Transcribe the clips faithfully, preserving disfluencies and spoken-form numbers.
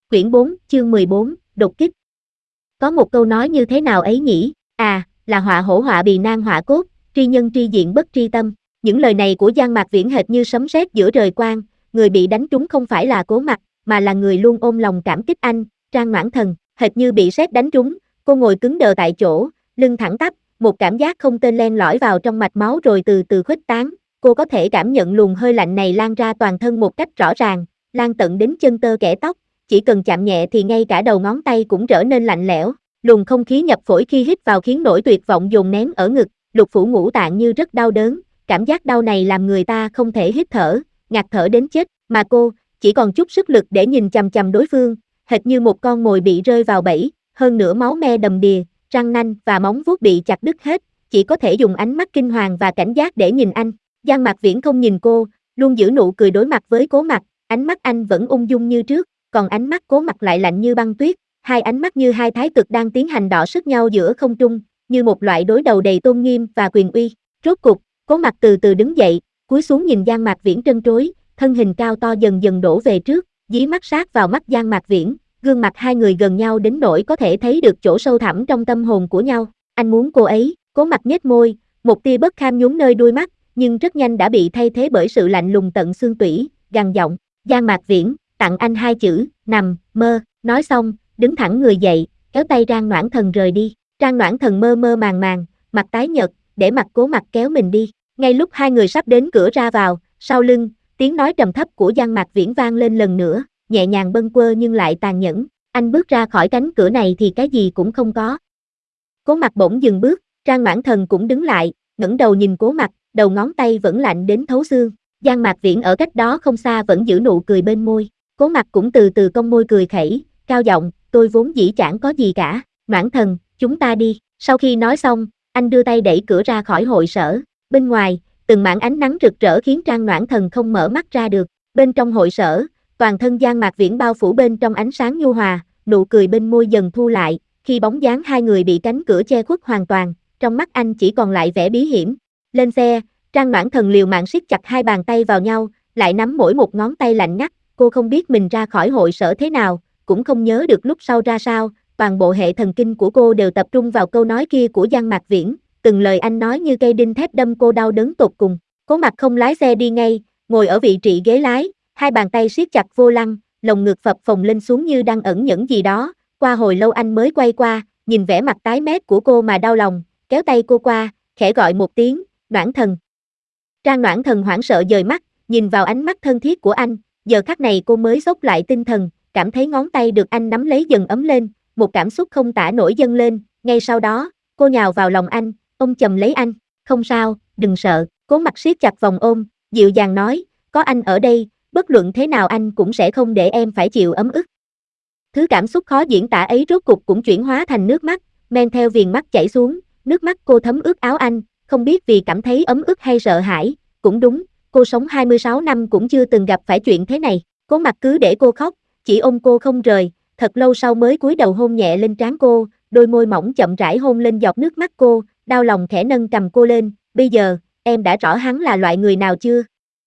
Quyển bốn, chương mười bốn, đột kích. Có một câu nói như thế nào ấy nhỉ? À, là họa hổ họa bì nan họa cốt, tri nhân tri diện bất tri tâm. Những lời này của Giang Mạc Viễn hệt như sấm sét giữa trời quang, người bị đánh trúng không phải là Cố Mặc, mà là người luôn ôm lòng cảm kích anh, Trang Noãn Thần. Hệt như bị sét đánh trúng, cô ngồi cứng đờ tại chỗ, lưng thẳng tắp, một cảm giác không tên len lỏi vào trong mạch máu rồi từ từ khuếch tán. Cô có thể cảm nhận luồng hơi lạnh này lan ra toàn thân một cách rõ ràng, lan tận đến chân tơ kẽ tóc. Chỉ cần chạm nhẹ thì ngay cả đầu ngón tay cũng trở nên lạnh lẽo, luồng không khí nhập phổi khi hít vào khiến nỗi tuyệt vọng dồn nén ở ngực, lục phủ ngũ tạng như rất đau đớn, cảm giác đau này làm người ta không thể hít thở, ngạt thở đến chết, mà cô chỉ còn chút sức lực để nhìn chằm chằm đối phương, hệt như một con mồi bị rơi vào bẫy, hơn nữa máu me đầm đìa, răng nanh và móng vuốt bị chặt đứt hết, chỉ có thể dùng ánh mắt kinh hoàng và cảnh giác để nhìn anh. Giang Mạc Viễn không nhìn cô, luôn giữ nụ cười đối mặt với Cố Mặc, ánh mắt anh vẫn ung dung như trước. Còn ánh mắt Cố Mặc lại lạnh như băng tuyết, hai ánh mắt như hai thái cực đang tiến hành đọ sức nhau giữa không trung, như một loại đối đầu đầy tôn nghiêm và quyền uy. Rốt cục, Cố Mặc từ từ đứng dậy, cúi xuống nhìn Giang Mạc Viễn trân trối, thân hình cao to dần dần đổ về trước, dí mắt sát vào mắt Giang Mạc Viễn, gương mặt hai người gần nhau đến nỗi có thể thấy được chỗ sâu thẳm trong tâm hồn của nhau. Anh muốn cô ấy. Cố Mặc nhếch môi, một tia bất kham nhún nơi đuôi mắt, nhưng rất nhanh đã bị thay thế bởi sự lạnh lùng tận xương tủy, gằn giọng, Giang Mạc Viễn, tặng anh hai chữ, nằm, mơ. Nói xong, đứng thẳng người dậy, kéo tay Trang Noãn Thần rời đi. Trang Noãn Thần mơ mơ màng màng, mặt tái nhợt, để mặt Cố Mặc kéo mình đi. Ngay lúc hai người sắp đến cửa ra vào, sau lưng, tiếng nói trầm thấp của Giang Mạc Viễn vang lên lần nữa, nhẹ nhàng bâng quơ nhưng lại tàn nhẫn. Anh bước ra khỏi cánh cửa này thì cái gì cũng không có. Cố Mặc bỗng dừng bước, Trang Noãn Thần cũng đứng lại, ngẩng đầu nhìn Cố Mặc, đầu ngón tay vẫn lạnh đến thấu xương. Giang Mạc Viễn ở cách đó không xa vẫn giữ nụ cười bên môi. Cố Mặc cũng từ từ cong môi cười khẩy, cao giọng, tôi vốn dĩ chẳng có gì cả, Noãn Thần, chúng ta đi. Sau khi nói xong, anh đưa tay đẩy cửa ra khỏi hội sở. Bên ngoài, từng mảng ánh nắng rực rỡ khiến Trang Noãn Thần không mở mắt ra được. Bên trong hội sở, toàn thân Giang Mạc Viễn bao phủ bên trong ánh sáng nhu hòa, nụ cười bên môi dần thu lại, khi bóng dáng hai người bị cánh cửa che khuất hoàn toàn, trong mắt anh chỉ còn lại vẻ bí hiểm. Lên xe, Trang Noãn Thần liều mạng siết chặt hai bàn tay vào nhau, lại nắm mỗi một ngón tay lạnh ngắt. Cô không biết mình ra khỏi hội sở thế nào, cũng không nhớ được lúc sau ra sao, toàn bộ hệ thần kinh của cô đều tập trung vào câu nói kia của Giang Mạc Viễn, từng lời anh nói như cây đinh thép đâm cô đau đớn tột cùng. Cố Mặc không lái xe đi ngay, ngồi ở vị trí ghế lái, hai bàn tay siết chặt vô lăng, lồng ngực phập phồng lên xuống như đang ẩn nhẫn gì đó. Qua hồi lâu anh mới quay qua, nhìn vẻ mặt tái mét của cô mà đau lòng, kéo tay cô qua, khẽ gọi một tiếng, Noãn Thần. Trang Noãn Thần hoảng sợ dời mắt, nhìn vào ánh mắt thân thiết của anh, giờ khắc này cô mới xốc lại tinh thần, cảm thấy ngón tay được anh nắm lấy dần ấm lên, một cảm xúc không tả nổi dâng lên, ngay sau đó, cô nhào vào lòng anh, ôm chầm lấy anh, không sao, đừng sợ. Cố Mặc siết chặt vòng ôm, dịu dàng nói, có anh ở đây, bất luận thế nào anh cũng sẽ không để em phải chịu ấm ức. Thứ cảm xúc khó diễn tả ấy rốt cục cũng chuyển hóa thành nước mắt, men theo viền mắt chảy xuống, nước mắt cô thấm ướt áo anh, không biết vì cảm thấy ấm ức hay sợ hãi, cũng đúng, cô sống hai mươi sáu năm cũng chưa từng gặp phải chuyện thế này. Cố Mặc cứ để cô khóc, chỉ ôm cô không rời, thật lâu sau mới cúi đầu hôn nhẹ lên trán cô, đôi môi mỏng chậm rãi hôn lên giọt nước mắt cô, đau lòng khẽ nâng cầm cô lên, bây giờ, em đã rõ hắn là loại người nào chưa?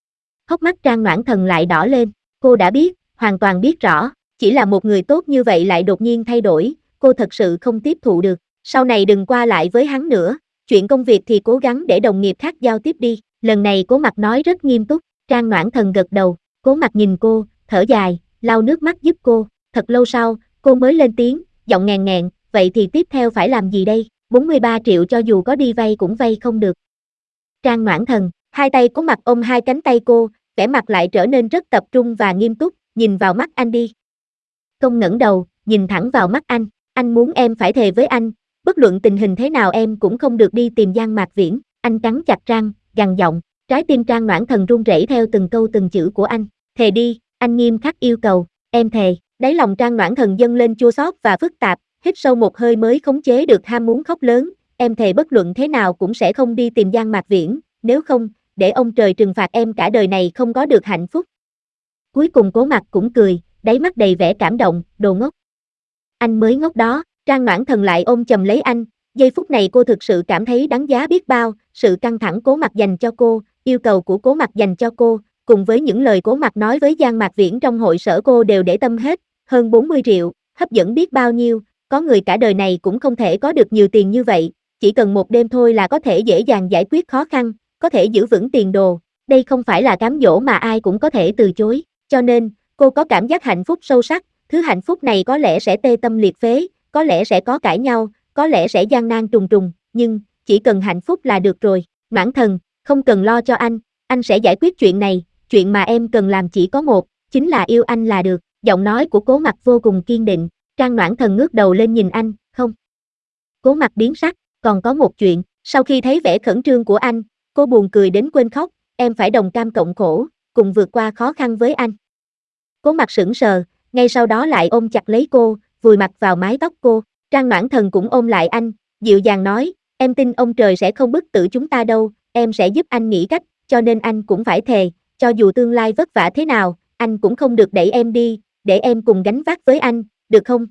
Hốc mắt Trang Noãn Thần lại đỏ lên, cô đã biết, hoàn toàn biết rõ, chỉ là một người tốt như vậy lại đột nhiên thay đổi, cô thật sự không tiếp thụ được, sau này đừng qua lại với hắn nữa, chuyện công việc thì cố gắng để đồng nghiệp khác giao tiếp đi. Lần này Cố Mặc nói rất nghiêm túc, Trang Noãn Thần gật đầu, Cố Mặc nhìn cô, thở dài, lau nước mắt giúp cô, thật lâu sau, cô mới lên tiếng, giọng nghèn nghẹn, vậy thì tiếp theo phải làm gì đây, bốn mươi ba triệu cho dù có đi vay cũng vay không được. Trang Noãn Thần, hai tay Cố Mặc ôm hai cánh tay cô, vẻ mặt lại trở nên rất tập trung và nghiêm túc, nhìn vào mắt anh đi. Công ngẩng đầu, nhìn thẳng vào mắt anh, anh muốn em phải thề với anh, bất luận tình hình thế nào em cũng không được đi tìm Giang Mạc Viễn. Anh cắn chặt răng, gằn giọng, trái tim Trang Noãn Thần run rẩy theo từng câu từng chữ của anh. Thề đi, anh nghiêm khắc yêu cầu, em thề. Đáy lòng Trang Noãn Thần dâng lên chua xót và phức tạp, hít sâu một hơi mới khống chế được ham muốn khóc lớn. Em thề bất luận thế nào cũng sẽ không đi tìm Giang Mạc Viễn, nếu không, để ông trời trừng phạt em cả đời này không có được hạnh phúc. Cuối cùng Cố Mặc cũng cười, đáy mắt đầy vẻ cảm động, đồ ngốc. Anh mới ngốc đó. Trang Noãn Thần lại ôm chầm lấy anh, giây phút này cô thực sự cảm thấy đáng giá biết bao, sự căng thẳng Cố Mặc dành cho cô, yêu cầu của Cố Mặc dành cho cô, cùng với những lời Cố Mặc nói với Giang Mạc Viễn trong hội sở cô đều để tâm hết, hơn bốn mươi triệu, hấp dẫn biết bao nhiêu, có người cả đời này cũng không thể có được nhiều tiền như vậy, chỉ cần một đêm thôi là có thể dễ dàng giải quyết khó khăn, có thể giữ vững tiền đồ, đây không phải là cám dỗ mà ai cũng có thể từ chối, cho nên, cô có cảm giác hạnh phúc sâu sắc, thứ hạnh phúc này có lẽ sẽ tê tâm liệt phế, có lẽ sẽ có cãi nhau, có lẽ sẽ gian nan trùng trùng, nhưng, chỉ cần hạnh phúc là được rồi, Noãn Thần, không cần lo cho anh, anh sẽ giải quyết chuyện này, chuyện mà em cần làm chỉ có một, chính là yêu anh là được, giọng nói của Cố Mặc vô cùng kiên định, Trang Noãn Thần ngước đầu lên nhìn anh, không. Cố Mặc biến sắc, còn có một chuyện, sau khi thấy vẻ khẩn trương của anh, cô buồn cười đến quên khóc, em phải đồng cam cộng khổ, cùng vượt qua khó khăn với anh. Cố Mặc sững sờ, ngay sau đó lại ôm chặt lấy cô, vùi mặt vào mái tóc cô, Trang Noãn Thần cũng ôm lại anh, dịu dàng nói, em tin ông trời sẽ không bức tử chúng ta đâu, em sẽ giúp anh nghĩ cách, cho nên anh cũng phải thề, cho dù tương lai vất vả thế nào, anh cũng không được đẩy em đi, để em cùng gánh vác với anh, được không?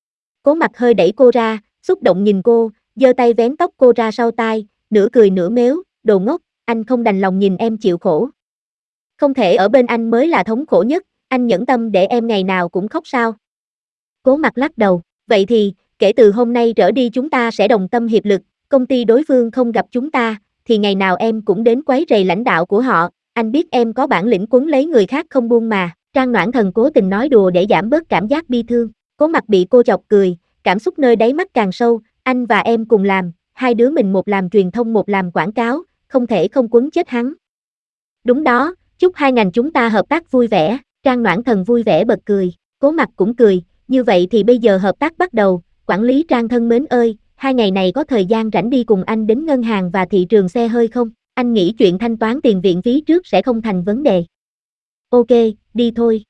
Cố Mặc hơi đẩy cô ra, xúc động nhìn cô, giơ tay vén tóc cô ra sau tai, nửa cười nửa mếu, đồ ngốc, anh không đành lòng nhìn em chịu khổ. Không thể ở bên anh mới là thống khổ nhất, anh nhẫn tâm để em ngày nào cũng khóc sao? Cố Mặc lắc đầu, vậy thì, kể từ hôm nay trở đi chúng ta sẽ đồng tâm hiệp lực, công ty đối phương không gặp chúng ta, thì ngày nào em cũng đến quấy rầy lãnh đạo của họ, anh biết em có bản lĩnh quấn lấy người khác không buông mà, Trang Noãn Thần cố tình nói đùa để giảm bớt cảm giác bi thương, Cố Mặc bị cô chọc cười, cảm xúc nơi đáy mắt càng sâu, anh và em cùng làm, hai đứa mình một làm truyền thông một làm quảng cáo, không thể không quấn chết hắn. Đúng đó, chúc hai ngành chúng ta hợp tác vui vẻ, Trang Noãn Thần vui vẻ bật cười, Cố Mặc cũng cười, như vậy thì bây giờ hợp tác bắt đầu, quản lý Trang thân mến ơi, hai ngày này có thời gian rảnh đi cùng anh đến ngân hàng và thị trường xe hơi không? Anh nghĩ chuyện thanh toán tiền viện phí trước sẽ không thành vấn đề. Ok, đi thôi.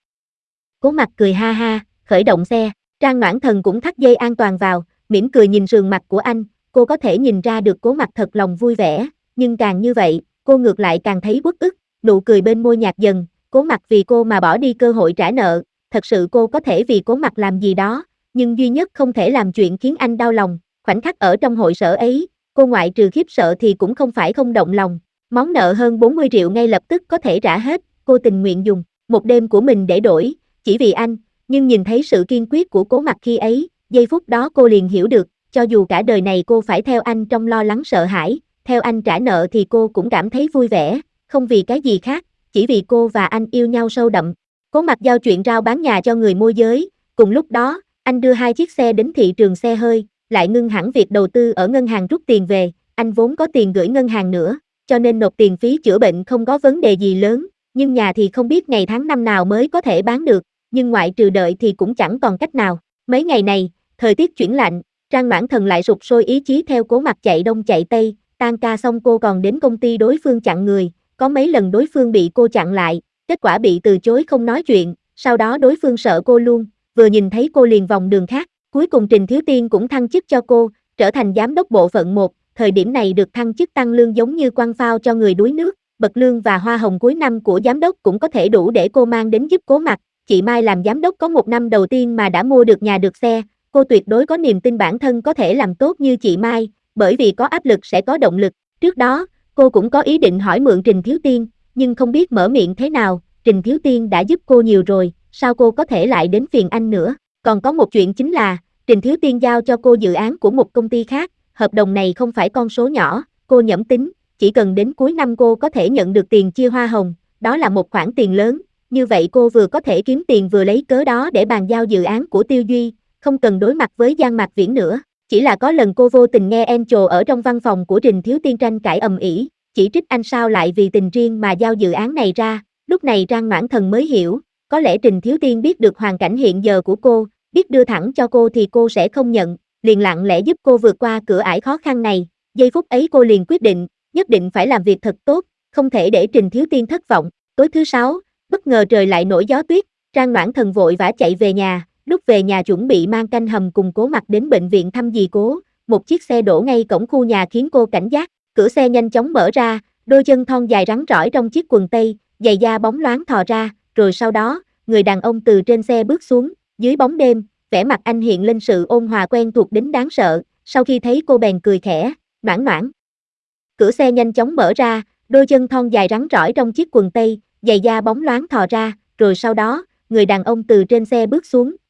Cố Mặc cười ha ha, khởi động xe, Trang Noãn Thần cũng thắt dây an toàn vào, mỉm cười nhìn sườn mặt của anh, cô có thể nhìn ra được Cố Mặc thật lòng vui vẻ, nhưng càng như vậy, cô ngược lại càng thấy uất ức, nụ cười bên môi nhạt dần, Cố Mặc vì cô mà bỏ đi cơ hội trả nợ, thật sự cô có thể vì Cố Mặc làm gì đó, nhưng duy nhất không thể làm chuyện khiến anh đau lòng, khoảnh khắc ở trong hội sở ấy, cô ngoại trừ khiếp sợ thì cũng không phải không động lòng, món nợ hơn bốn mươi triệu ngay lập tức có thể trả hết, cô tình nguyện dùng một đêm của mình để đổi, chỉ vì anh, nhưng nhìn thấy sự kiên quyết của Cố Mặc khi ấy, giây phút đó cô liền hiểu được, cho dù cả đời này cô phải theo anh trong lo lắng sợ hãi, theo anh trả nợ thì cô cũng cảm thấy vui vẻ, không vì cái gì khác, chỉ vì cô và anh yêu nhau sâu đậm. Cố Mặc giao chuyện rao bán nhà cho người môi giới, cùng lúc đó, anh đưa hai chiếc xe đến thị trường xe hơi, lại ngưng hẳn việc đầu tư ở ngân hàng rút tiền về, anh vốn có tiền gửi ngân hàng nữa, cho nên nộp tiền phí chữa bệnh không có vấn đề gì lớn, nhưng nhà thì không biết ngày tháng năm nào mới có thể bán được, nhưng ngoại trừ đợi thì cũng chẳng còn cách nào. Mấy ngày này, thời tiết chuyển lạnh, Trang Noãn Thần lại sụp sôi ý chí theo Cố Mặc chạy đông chạy tây, tan ca xong cô còn đến công ty đối phương chặn người, có mấy lần đối phương bị cô chặn lại, kết quả bị từ chối không nói chuyện, sau đó đối phương sợ cô luôn, vừa nhìn thấy cô liền vòng đường khác, cuối cùng Trình Thiếu Tiên cũng thăng chức cho cô, trở thành giám đốc bộ phận một, thời điểm này được thăng chức tăng lương giống như quăng phao cho người đuối nước, bậc lương và hoa hồng cuối năm của giám đốc cũng có thể đủ để cô mang đến giúp Cố Mặc. Chị Mai làm giám đốc có một năm đầu tiên mà đã mua được nhà được xe, cô tuyệt đối có niềm tin bản thân có thể làm tốt như chị Mai, bởi vì có áp lực sẽ có động lực. Trước đó, cô cũng có ý định hỏi mượn Trình Thiếu Tiên, nhưng không biết mở miệng thế nào, Trình Thiếu Tiên đã giúp cô nhiều rồi, sao cô có thể lại đến phiền anh nữa. Còn có một chuyện chính là, Trình Thiếu Tiên giao cho cô dự án của một công ty khác, hợp đồng này không phải con số nhỏ, cô nhẩm tính, chỉ cần đến cuối năm cô có thể nhận được tiền chia hoa hồng, đó là một khoản tiền lớn, như vậy cô vừa có thể kiếm tiền vừa lấy cớ đó để bàn giao dự án của Tiêu Duy, không cần đối mặt với Giang Mạc Viễn nữa. Chỉ là có lần cô vô tình nghe Angel ở trong văn phòng của Trình Thiếu Tiên tranh cãi ầm ĩ, chỉ trích anh sao lại vì tình riêng mà giao dự án này ra, lúc này Trang Noãn Thần mới hiểu, có lẽ Trình Thiếu Tiên biết được hoàn cảnh hiện giờ của cô, biết đưa thẳng cho cô thì cô sẽ không nhận, liền lặng lẽ giúp cô vượt qua cửa ải khó khăn này, giây phút ấy cô liền quyết định, nhất định phải làm việc thật tốt, không thể để Trình Thiếu Tiên thất vọng. Tối thứ sáu, bất ngờ trời lại nổi gió tuyết, Trang Noãn Thần vội vã chạy về nhà, lúc về nhà chuẩn bị mang canh hầm cùng Cố Mặc đến bệnh viện thăm dì Cố, một chiếc xe đổ ngay cổng khu nhà khiến cô cảnh giác, cửa xe nhanh chóng mở ra, đôi chân thon dài rắn rỏi trong chiếc quần tây, giày da bóng loáng thò ra, rồi sau đó, người đàn ông từ trên xe bước xuống, dưới bóng đêm, vẻ mặt anh hiện lên sự ôn hòa quen thuộc đến đáng sợ, sau khi thấy cô bèn cười khẽ, Noãn Noãn. Cửa xe nhanh chóng mở ra, đôi chân thon dài rắn rỏi trong chiếc quần tây, giày da bóng loáng thò ra, rồi sau đó, người đàn ông từ trên xe bước xuống,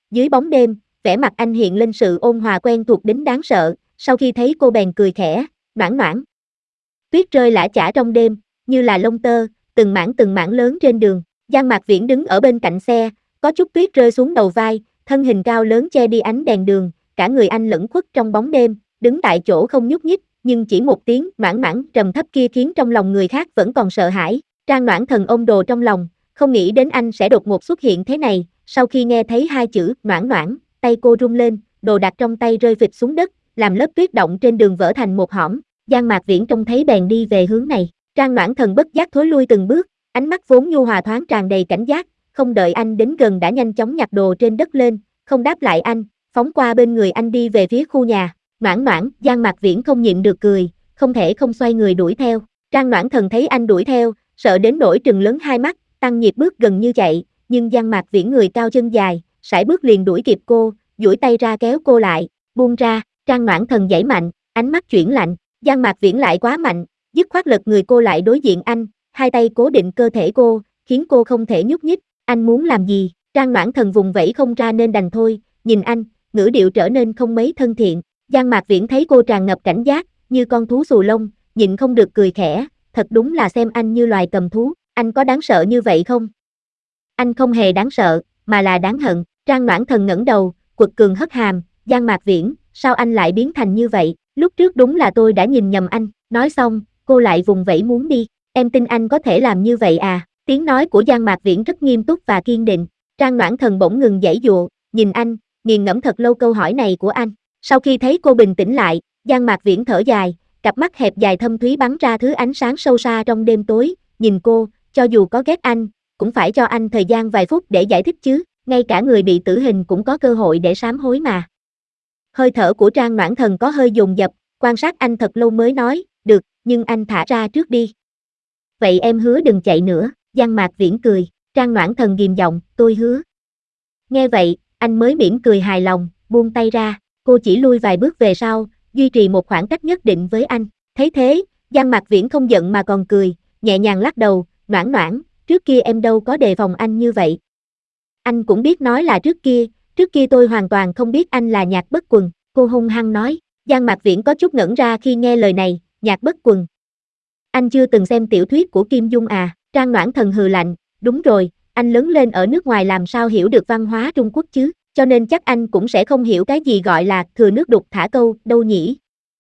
Dưới bóng đêm, vẻ mặt anh hiện lên sự ôn hòa quen thuộc đến đáng sợ, sau khi thấy cô bèn cười khẽ, noãn noãn. Tuyết rơi lã chã trong đêm, như là lông tơ, từng mảng từng mảng lớn trên đường. Giang Mạc Viễn đứng ở bên cạnh xe, có chút tuyết rơi xuống đầu vai, thân hình cao lớn che đi ánh đèn đường, cả người anh lẫn khuất trong bóng đêm, đứng tại chỗ không nhúc nhích, nhưng chỉ một tiếng noãn noãn trầm thấp kia khiến trong lòng người khác vẫn còn sợ hãi. Trang Noãn Thần ôm đồ trong lòng, không nghĩ đến anh sẽ đột ngột xuất hiện thế này, sau khi nghe thấy hai chữ noãn noãn, tay cô rung lên, đồ đặt trong tay rơi phịch xuống đất, làm lớp tuyết động trên đường vỡ thành một hõm. Giang Mạc Viễn trông thấy bèn đi về hướng này. Trang Noãn Thần bất giác thối lui từng bước, ánh mắt vốn nhu hòa thoáng tràn đầy cảnh giác, không đợi anh đến gần đã nhanh chóng nhặt đồ trên đất lên, không đáp lại anh, phóng qua bên người anh đi về phía khu nhà. Noãn noãn, Giang Mạc Viễn không nhịn được cười, không thể không xoay người đuổi theo. Trang Noãn Thần thấy anh đuổi theo, sợ đến nỗi trừng lớn hai mắt, tăng nhịp bước gần như chạy, nhưng Giang Mạc Viễn người cao chân dài, sải bước liền đuổi kịp cô, duỗi tay ra kéo cô lại, buông ra. Trang Noãn Thần giãy mạnh, ánh mắt chuyển lạnh, Giang Mạc Viễn lại quá mạnh, dứt khoát lật người cô lại đối diện anh, hai tay cố định cơ thể cô, khiến cô không thể nhúc nhích. Anh muốn làm gì? Trang Noãn Thần vùng vẫy không ra nên đành thôi, nhìn anh, ngữ điệu trở nên không mấy thân thiện. Giang Mạc Viễn thấy cô tràn ngập cảnh giác, như con thú xù lông, nhịn không được cười khẽ, thật đúng là xem anh như loài cầm thú, anh có đáng sợ như vậy không? Anh không hề đáng sợ, mà là đáng hận. Trang Noãn Thần ngẩng đầu, quật cường hất hàm, Giang Mạc Viễn, sao anh lại biến thành như vậy? Lúc trước đúng là tôi đã nhìn nhầm anh. Nói xong, cô lại vùng vẫy muốn đi. Em tin anh có thể làm như vậy à? Tiếng nói của Giang Mạc Viễn rất nghiêm túc và kiên định. Trang Noãn Thần bỗng ngừng giãy giụa, nhìn anh, nghiền ngẫm thật lâu câu hỏi này của anh. Sau khi thấy cô bình tĩnh lại, Giang Mạc Viễn thở dài, cặp mắt hẹp dài thâm thúy bắn ra thứ ánh sáng sâu xa trong đêm tối, nhìn cô, cho dù có ghét anh, cũng phải cho anh thời gian vài phút để giải thích chứ, ngay cả người bị tử hình cũng có cơ hội để sám hối mà. Hơi thở của Trang Noãn Thần có hơi dồn dập, quan sát anh thật lâu mới nói, được, nhưng anh thả ra trước đi. Vậy em hứa đừng chạy nữa. Giang Mạc Viễn cười, Trang Noãn Thần ghim giọng, tôi hứa. Nghe vậy, anh mới mỉm cười hài lòng, buông tay ra, cô chỉ lui vài bước về sau, duy trì một khoảng cách nhất định với anh. Thấy thế, Giang Mạc Viễn không giận mà còn cười, nhẹ nhàng lắc đầu, Noãn noãn, trước kia em đâu có đề phòng anh như vậy. Anh cũng biết nói là trước kia, trước kia tôi hoàn toàn không biết anh là Nhạc Bất Quần, cô hung hăng nói. Giang Mạc Viễn có chút ngẩn ra khi nghe lời này, Nhạc Bất Quần. Anh chưa từng xem tiểu thuyết của Kim Dung à? Trang Noãn Thần hừ lạnh, đúng rồi, anh lớn lên ở nước ngoài làm sao hiểu được văn hóa Trung Quốc chứ, cho nên chắc anh cũng sẽ không hiểu cái gì gọi là thừa nước đục thả câu, đâu nhỉ?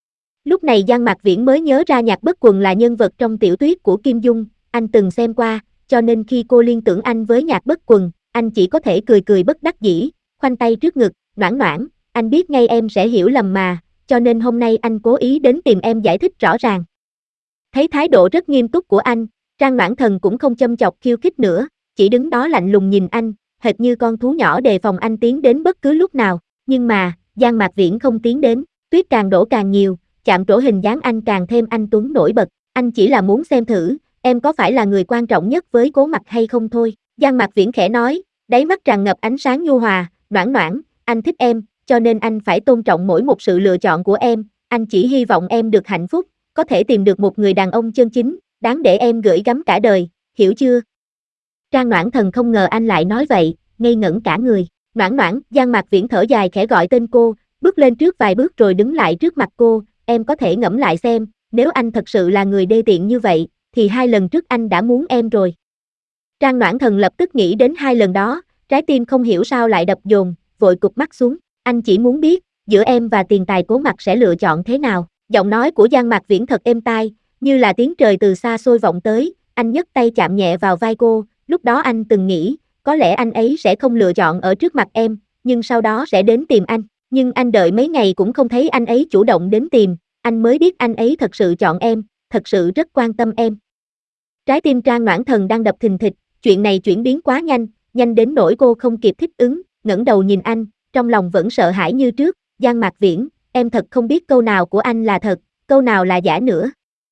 Lúc này Giang Mạc Viễn mới nhớ ra Nhạc Bất Quần là nhân vật trong tiểu thuyết của Kim Dung, anh từng xem qua, cho nên khi cô liên tưởng anh với Nhạc Bất Quần, anh chỉ có thể cười cười bất đắc dĩ, khoanh tay trước ngực, noãn noãn, anh biết ngay em sẽ hiểu lầm mà, cho nên hôm nay anh cố ý đến tìm em giải thích rõ ràng. Thấy thái độ rất nghiêm túc của anh, Trang Noãn Thần cũng không châm chọc khiêu khích nữa, chỉ đứng đó lạnh lùng nhìn anh, hệt như con thú nhỏ đề phòng anh tiến đến bất cứ lúc nào, nhưng mà, Giang Mạc Viễn không tiến đến, tuyết càng đổ càng nhiều, chạm trổ hình dáng anh càng thêm anh tuấn nổi bật, anh chỉ là muốn xem thử, em có phải là người quan trọng nhất với Cố Mặc hay không thôi. Giang Mạc Viễn khẽ nói, đáy mắt tràn ngập ánh sáng nhu hòa, noãn noãn, anh thích em, cho nên anh phải tôn trọng mỗi một sự lựa chọn của em, anh chỉ hy vọng em được hạnh phúc, có thể tìm được một người đàn ông chân chính, đáng để em gửi gắm cả đời, hiểu chưa? Trang Noãn Thần không ngờ anh lại nói vậy, ngây ngẩn cả người. Noãn noãn, Giang Mạc Viễn thở dài khẽ gọi tên cô, bước lên trước vài bước rồi đứng lại trước mặt cô, em có thể ngẫm lại xem, nếu anh thật sự là người đê tiện như vậy, thì hai lần trước anh đã muốn em rồi. Trang Noãn Thần lập tức nghĩ đến hai lần đó, trái tim không hiểu sao lại đập dồn, vội cụp mắt xuống, anh chỉ muốn biết, giữa em và tiền tài Cố Mặc sẽ lựa chọn thế nào. Giọng nói của Giang Mạc Viễn thật êm tai, như là tiếng trời từ xa xôi vọng tới, anh nhấc tay chạm nhẹ vào vai cô, lúc đó anh từng nghĩ, có lẽ anh ấy sẽ không lựa chọn ở trước mặt em, nhưng sau đó sẽ đến tìm anh, nhưng anh đợi mấy ngày cũng không thấy anh ấy chủ động đến tìm, anh mới biết anh ấy thật sự chọn em, thật sự rất quan tâm em. Trái tim Trang Noãn Thần đang đập thình thịch, chuyện này chuyển biến quá nhanh, nhanh đến nỗi cô không kịp thích ứng, ngẩng đầu nhìn anh, trong lòng vẫn sợ hãi như trước, Giang Mạc Viễn, em thật không biết câu nào của anh là thật, câu nào là giả nữa.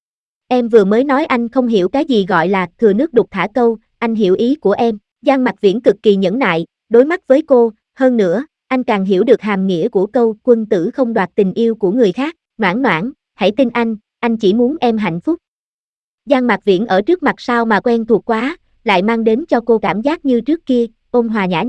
Em vừa mới nói anh không hiểu cái gì gọi là thừa nước đục thả câu, anh hiểu ý của em. Giang Mạc Viễn cực kỳ nhẫn nại, đối mắt với cô, hơn nữa, anh càng hiểu được hàm nghĩa của câu quân tử không đoạt tình yêu của người khác, noãn noãn, hãy tin anh, anh chỉ muốn em hạnh phúc. Giang Mạc Viễn ở trước mặt sao mà quen thuộc quá, lại mang đến cho cô cảm giác như trước kia, ôn hòa nhã nhặn,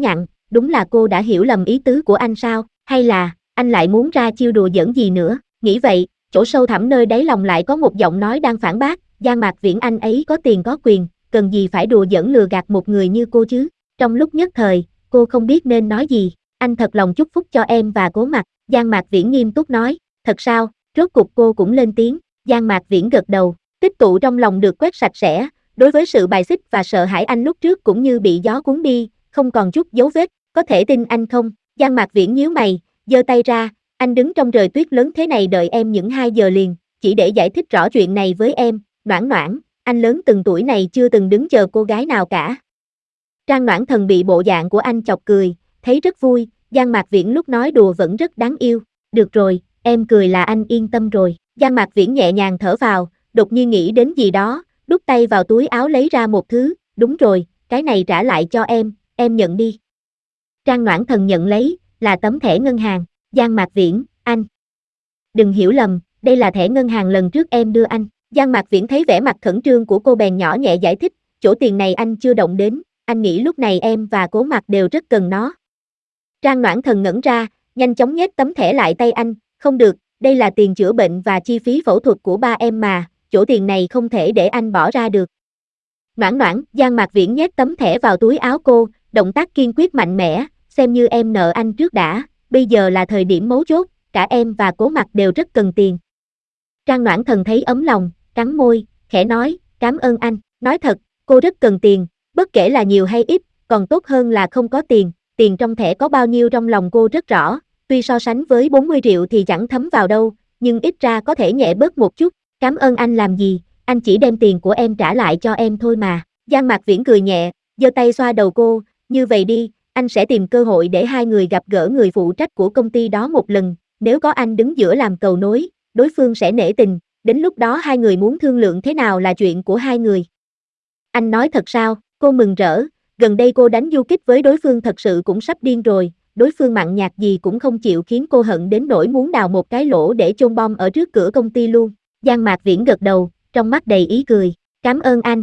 đúng là cô đã hiểu lầm ý tứ của anh sao, hay là, anh lại muốn ra chiêu đùa giỡn gì nữa, nghĩ vậy, chỗ sâu thẳm nơi đáy lòng lại có một giọng nói đang phản bác, Giang Mạc Viễn anh ấy có tiền có quyền, cần gì phải đùa giỡn lừa gạt một người như cô chứ, trong lúc nhất thời, cô không biết nên nói gì, anh thật lòng chúc phúc cho em và Cố Mặc, Giang Mạc Viễn nghiêm túc nói, thật sao, rốt cục cô cũng lên tiếng, Giang Mạc Viễn gật đầu, tích tụ trong lòng được quét sạch sẽ, đối với sự bài xích và sợ hãi anh lúc trước cũng như bị gió cuốn đi, không còn chút dấu vết, có thể tin anh không, Giang Mạc Viễn nhíu mày, giơ tay ra, anh đứng trong trời tuyết lớn thế này đợi em những hai giờ liền, chỉ để giải thích rõ chuyện này với em, Noãn Noãn, anh lớn từng tuổi này chưa từng đứng chờ cô gái nào cả. Trang Noãn Thần bị bộ dạng của anh chọc cười, thấy rất vui, Giang Mạc Viễn lúc nói đùa vẫn rất đáng yêu, được rồi, em cười là anh yên tâm rồi, Giang Mạc Viễn nhẹ nhàng thở vào, đột nhiên nghĩ đến gì đó, đút tay vào túi áo lấy ra một thứ, đúng rồi, cái này trả lại cho em, em nhận đi. Trang Noãn Thần nhận lấy, là tấm thẻ ngân hàng, Giang Mạc Viễn, anh. Đừng hiểu lầm, đây là thẻ ngân hàng lần trước em đưa anh, Giang Mạc Viễn thấy vẻ mặt khẩn trương của cô bèn nhỏ nhẹ giải thích, chỗ tiền này anh chưa động đến, anh nghĩ lúc này em và Cố Mặc đều rất cần nó. Trang Noãn Thần ngẩn ra, nhanh chóng nhét tấm thẻ lại tay anh, không được, đây là tiền chữa bệnh và chi phí phẫu thuật của ba em mà, chỗ tiền này không thể để anh bỏ ra được. Noãn Noãn, Giang Mạc Viễn nhét tấm thẻ vào túi áo cô, động tác kiên quyết mạnh mẽ, xem như em nợ anh trước đã, bây giờ là thời điểm mấu chốt, cả em và Cố Mặc đều rất cần tiền. Trang Noãn Thần thấy ấm lòng, cắn môi, khẽ nói, cảm ơn anh, nói thật, cô rất cần tiền, bất kể là nhiều hay ít, còn tốt hơn là không có tiền, tiền trong thẻ có bao nhiêu trong lòng cô rất rõ, tuy so sánh với bốn mươi triệu thì chẳng thấm vào đâu, nhưng ít ra có thể nhẹ bớt một chút, cảm ơn anh làm gì, anh chỉ đem tiền của em trả lại cho em thôi mà, Giang Mạc Viễn cười nhẹ, giơ tay xoa đầu cô, như vậy đi, anh sẽ tìm cơ hội để hai người gặp gỡ người phụ trách của công ty đó một lần, nếu có anh đứng giữa làm cầu nối, đối phương sẽ nể tình, đến lúc đó hai người muốn thương lượng thế nào là chuyện của hai người. Anh nói thật sao, cô mừng rỡ, gần đây cô đánh du kích với đối phương thật sự cũng sắp điên rồi, đối phương mặn nhạt gì cũng không chịu khiến cô hận đến nỗi muốn đào một cái lỗ để chôn bom ở trước cửa công ty luôn. Giang Mạc Viễn gật đầu, trong mắt đầy ý cười, cảm ơn anh.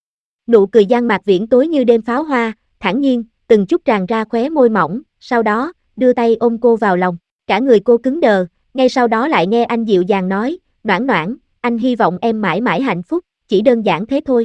Nụ cười Giang Mạc Viễn tối như đêm pháo hoa, thản nhiên, từng chút tràn ra khóe môi mỏng, sau đó, đưa tay ôm cô vào lòng, cả người cô cứng đờ, ngay sau đó lại nghe anh dịu dàng nói, Noãn Noãn, anh hy vọng em mãi mãi hạnh phúc, chỉ đơn giản thế thôi.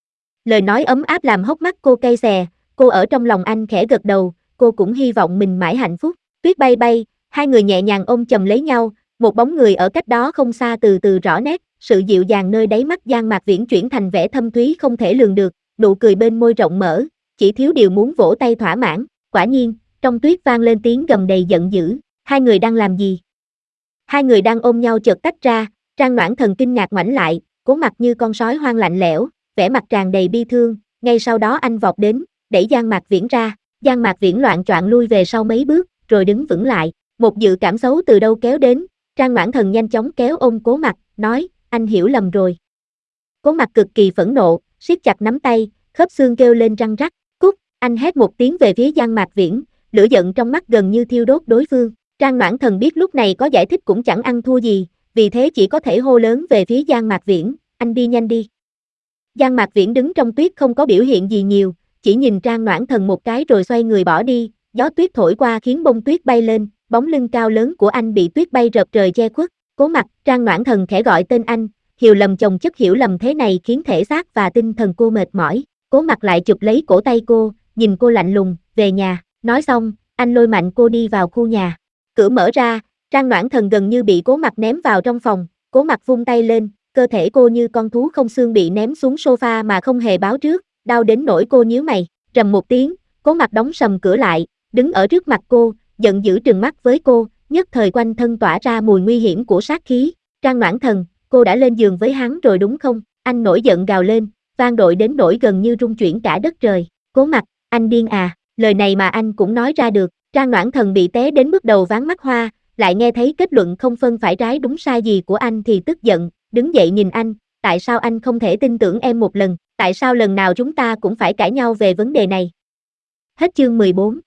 Lời nói ấm áp làm hốc mắt cô cay xè, cô ở trong lòng anh khẽ gật đầu, cô cũng hy vọng mình mãi hạnh phúc. Tuyết bay bay, hai người nhẹ nhàng ôm chầm lấy nhau, một bóng người ở cách đó không xa từ từ rõ nét, sự dịu dàng nơi đáy mắt Giang Mạc Viễn chuyển thành vẻ thâm thúy không thể lường được, nụ cười bên môi rộng mở, chỉ thiếu điều muốn vỗ tay thỏa mãn. Quả nhiên, trong tuyết vang lên tiếng gầm đầy giận dữ, hai người đang làm gì? Hai người đang ôm nhau chợt tách ra, Trang Noãn Thần kinh ngạc ngoảnh lại, Cố Mặc như con sói hoang lạnh lẽo, vẻ mặt tràn đầy bi thương, ngay sau đó anh vọt đến, đẩy Giang Mạc Viễn ra, Giang Mạc Viễn loạng choạng lui về sau mấy bước, rồi đứng vững lại, một dự cảm xấu từ đâu kéo đến, Trang Noãn Thần nhanh chóng kéo ôm Cố Mặc, nói, anh hiểu lầm rồi. Cố Mặc cực kỳ phẫn nộ, siết chặt nắm tay, khớp xương kêu lên răng rắc, cút, anh hét một tiếng về phía Giang Mạc Viễn, lửa giận trong mắt gần như thiêu đốt đối phương. Trang Noãn Thần biết lúc này có giải thích cũng chẳng ăn thua gì, vì thế chỉ có thể hô lớn về phía Giang Mạc Viễn, anh đi nhanh đi. Giang Mạc Viễn đứng trong tuyết không có biểu hiện gì nhiều, chỉ nhìn Trang Noãn Thần một cái rồi xoay người bỏ đi, gió tuyết thổi qua khiến bông tuyết bay lên, bóng lưng cao lớn của anh bị tuyết bay rợp trời che khuất. Cố Mặc, Trang Noãn Thần khẽ gọi tên anh, hiểu lầm chồng chất hiểu lầm thế này khiến thể xác và tinh thần cô mệt mỏi. Cố Mặc lại chụp lấy cổ tay cô, nhìn cô lạnh lùng, về nhà, nói xong, anh lôi mạnh cô đi vào khu nhà. Cửa mở ra, Trang Noãn Thần gần như bị Cố Mặc ném vào trong phòng, Cố Mặc vung tay lên, cơ thể cô như con thú không xương bị ném xuống sofa mà không hề báo trước, đau đến nỗi cô nhíu mày, trầm một tiếng, Cố Mặc đóng sầm cửa lại, đứng ở trước mặt cô, giận dữ trừng mắt với cô, nhất thời quanh thân tỏa ra mùi nguy hiểm của sát khí. Trang Noãn Thần, cô đã lên giường với hắn rồi đúng không? Anh nổi giận gào lên, vang dội đến nỗi gần như rung chuyển cả đất trời. Cố Mặc, anh điên à, lời này mà anh cũng nói ra được. Trang Noãn Thần bị té đến mức đầu váng mắt hoa, lại nghe thấy kết luận không phân phải trái đúng sai gì của anh thì tức giận, đứng dậy nhìn anh, tại sao anh không thể tin tưởng em một lần, tại sao lần nào chúng ta cũng phải cãi nhau về vấn đề này? Hết chương mười bốn.